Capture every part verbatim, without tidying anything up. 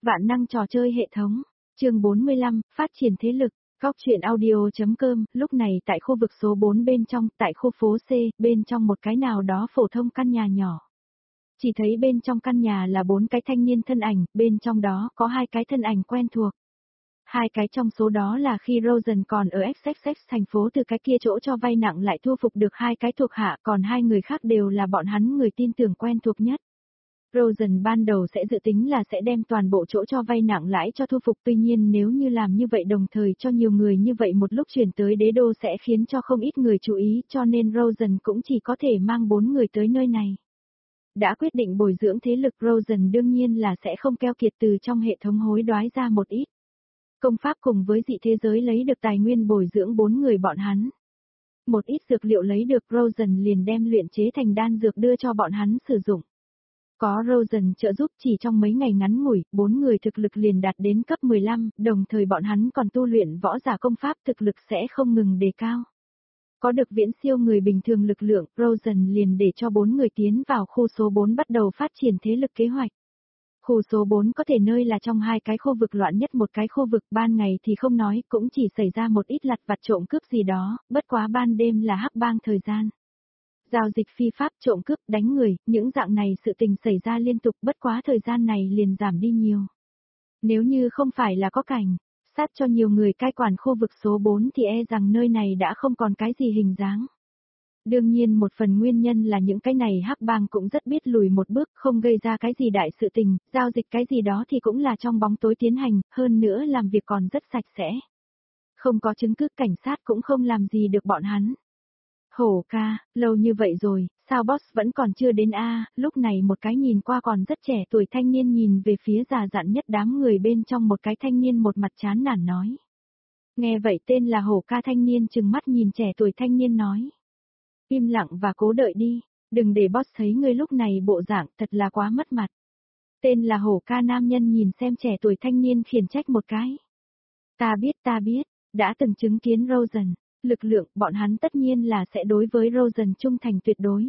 Vạn năng trò chơi hệ thống. Chương bốn mươi lăm, phát triển thế lực. Góc truyện audio.com, lúc này tại khu vực số bốn bên trong, tại khu phố C, bên trong một cái nào đó phổ thông căn nhà nhỏ. Chỉ thấy bên trong căn nhà là bốn cái thanh niên thân ảnh, bên trong đó có hai cái thân ảnh quen thuộc. Hai cái trong số đó là khi Rosen còn ở ích ích ích thành phố từ cái kia chỗ cho vay nặng lại thu phục được hai cái thuộc hạ, còn hai người khác đều là bọn hắn người tin tưởng quen thuộc nhất. Rosen ban đầu sẽ dự tính là sẽ đem toàn bộ chỗ cho vay nặng lãi cho thu phục, tuy nhiên nếu như làm như vậy đồng thời cho nhiều người như vậy một lúc chuyển tới đế đô sẽ khiến cho không ít người chú ý, cho nên Rosen cũng chỉ có thể mang bốn người tới nơi này. Đã quyết định bồi dưỡng thế lực, Rosen đương nhiên là sẽ không keo kiệt từ trong hệ thống hối đoái ra một ít công pháp cùng với dị thế giới lấy được tài nguyên bồi dưỡng bốn người bọn hắn. Một ít dược liệu lấy được, Rosen liền đem luyện chế thành đan dược đưa cho bọn hắn sử dụng. Có Rosen trợ giúp, chỉ trong mấy ngày ngắn ngủi, bốn người thực lực liền đạt đến cấp mười lăm, đồng thời bọn hắn còn tu luyện võ giả công pháp, thực lực sẽ không ngừng đề cao. Có được viễn siêu người bình thường lực lượng, Rosen liền để cho bốn người tiến vào khu số bốn bắt đầu phát triển thế lực kế hoạch. Khu số bốn có thể nơi là trong hai cái khu vực loạn nhất một cái khu vực, ban ngày thì không nói, cũng chỉ xảy ra một ít lặt vặt trộm cướp gì đó, bất quá ban đêm là hắc bang thời gian. Giao dịch phi pháp, trộm cướp, đánh người, những dạng này sự tình xảy ra liên tục, bất quá thời gian này liền giảm đi nhiều. Nếu như không phải là có cảnh sát cho nhiều người cai quản khu vực số bốn thì e rằng nơi này đã không còn cái gì hình dáng. Đương nhiên một phần nguyên nhân là những cái này hắc bang cũng rất biết lùi một bước, không gây ra cái gì đại sự tình, giao dịch cái gì đó thì cũng là trong bóng tối tiến hành, hơn nữa làm việc còn rất sạch sẽ. Không có chứng cứ, cảnh sát cũng không làm gì được bọn hắn. Hổ ca, lâu như vậy rồi, sao boss vẫn còn chưa đến a? Lúc này một cái nhìn qua còn rất trẻ tuổi thanh niên nhìn về phía già dặn nhất đám người bên trong, một cái thanh niên một mặt chán nản nói. Nghe vậy tên là Hổ ca thanh niên trừng mắt nhìn trẻ tuổi thanh niên nói. Im lặng và cố đợi đi, đừng để boss thấy ngươi lúc này bộ dạng thật là quá mất mặt. Tên là Hổ ca nam nhân nhìn xem trẻ tuổi thanh niên khiển trách một cái. Ta biết ta biết, đã từng chứng kiến Rosen. Lực lượng, bọn hắn tất nhiên là sẽ đối với Rosen trung thành tuyệt đối.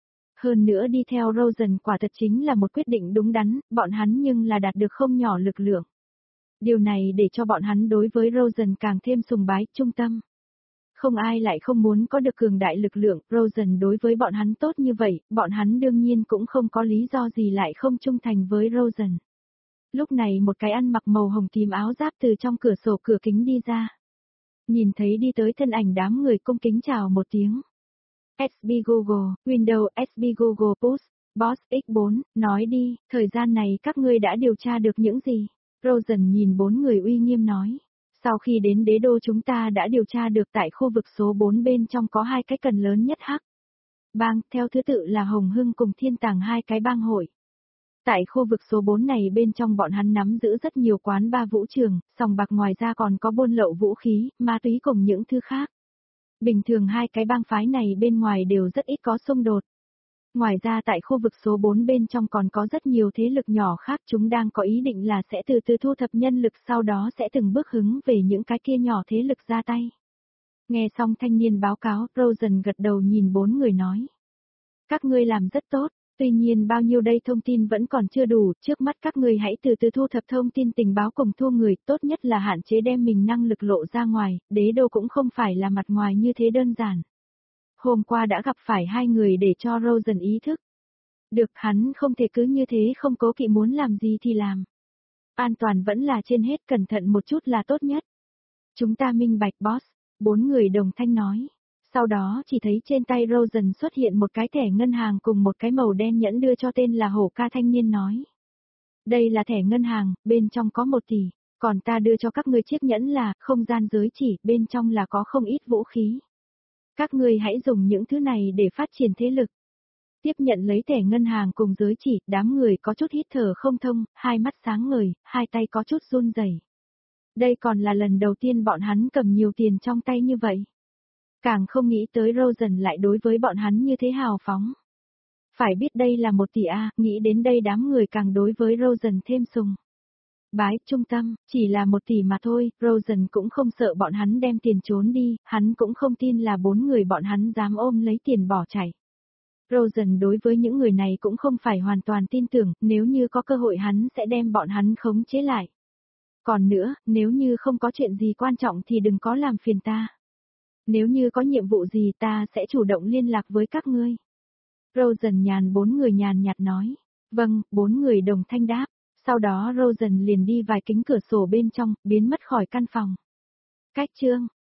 Hơn nữa đi theo Rosen quả thật chính là một quyết định đúng đắn, bọn hắn nhưng là đạt được không nhỏ lực lượng. Điều này để cho bọn hắn đối với Rosen càng thêm sùng bái, trung tâm. Không ai lại không muốn có được cường đại lực lượng, Rosen đối với bọn hắn tốt như vậy, bọn hắn đương nhiên cũng không có lý do gì lại không trung thành với Rosen. Lúc này một cái ăn mặc màu hồng tím áo giáp từ trong cửa sổ cửa kính đi ra. Nhìn thấy đi tới thân ảnh đám người cung kính chào một tiếng. ét bê Google, Windows ét bê Google Post, Boss ích bốn, nói đi, thời gian này các ngươi đã điều tra được những gì? Rosen nhìn bốn người uy nghiêm nói. Sau khi đến đế đô chúng ta đã điều tra được tại khu vực số bốn bên trong có hai cái cần lớn nhất hắc bang, theo thứ tự là Hồng Hưng cùng Thiên Tàng, hai cái bang hội. Tại khu vực số bốn này bên trong bọn hắn nắm giữ rất nhiều quán bar vũ trường, sòng bạc, ngoài ra còn có buôn lậu vũ khí, ma túy cùng những thứ khác. Bình thường hai cái bang phái này bên ngoài đều rất ít có xung đột. Ngoài ra tại khu vực số bốn bên trong còn có rất nhiều thế lực nhỏ khác, chúng đang có ý định là sẽ từ từ thu thập nhân lực, sau đó sẽ từng bước hướng về những cái kia nhỏ thế lực ra tay. Nghe xong thanh niên báo cáo, Rosen gật đầu nhìn bốn người nói. Các ngươi làm rất tốt. Tuy nhiên bao nhiêu đây thông tin vẫn còn chưa đủ, trước mắt các người hãy từ từ thu thập thông tin tình báo cùng thu người, tốt nhất là hạn chế đem mình năng lực lộ ra ngoài, đế đô cũng không phải là mặt ngoài như thế đơn giản. Hôm qua đã gặp phải hai người để cho Rosen ý thức. Được, hắn không thể cứ như thế không cố kỵ, muốn làm gì thì làm. An toàn vẫn là trên hết, cẩn thận một chút là tốt nhất. Chúng ta minh bạch boss, bốn người đồng thanh nói. Sau đó chỉ thấy trên tay Rosen xuất hiện một cái thẻ ngân hàng cùng một cái màu đen nhẫn đưa cho tên là Hổ ca thanh niên nói. Đây là thẻ ngân hàng, bên trong có một tỷ, còn ta đưa cho các ngươi chiếc nhẫn là không gian giới chỉ, bên trong là có không ít vũ khí. Các ngươi hãy dùng những thứ này để phát triển thế lực. Tiếp nhận lấy thẻ ngân hàng cùng giới chỉ, đám người có chút hít thở không thông, hai mắt sáng ngời, hai tay có chút run rẩy. Đây còn là lần đầu tiên bọn hắn cầm nhiều tiền trong tay như vậy. Càng không nghĩ tới Rosen lại đối với bọn hắn như thế hào phóng. Phải biết đây là một tỷ A, nghĩ đến đây đám người càng đối với Rosen thêm sùng bái, trung tâm, chỉ là một tỷ mà thôi, Rosen cũng không sợ bọn hắn đem tiền trốn đi, hắn cũng không tin là bốn người bọn hắn dám ôm lấy tiền bỏ chạy. Rosen đối với những người này cũng không phải hoàn toàn tin tưởng, nếu như có cơ hội hắn sẽ đem bọn hắn khống chế lại. Còn nữa, nếu như không có chuyện gì quan trọng thì đừng có làm phiền ta. Nếu như có nhiệm vụ gì ta sẽ chủ động liên lạc với các ngươi. Rosen nhàn bốn người nhàn nhạt nói. Vâng, bốn người đồng thanh đáp. Sau đó Rosen liền đi vài kính cửa sổ bên trong, biến mất khỏi căn phòng. Cách chương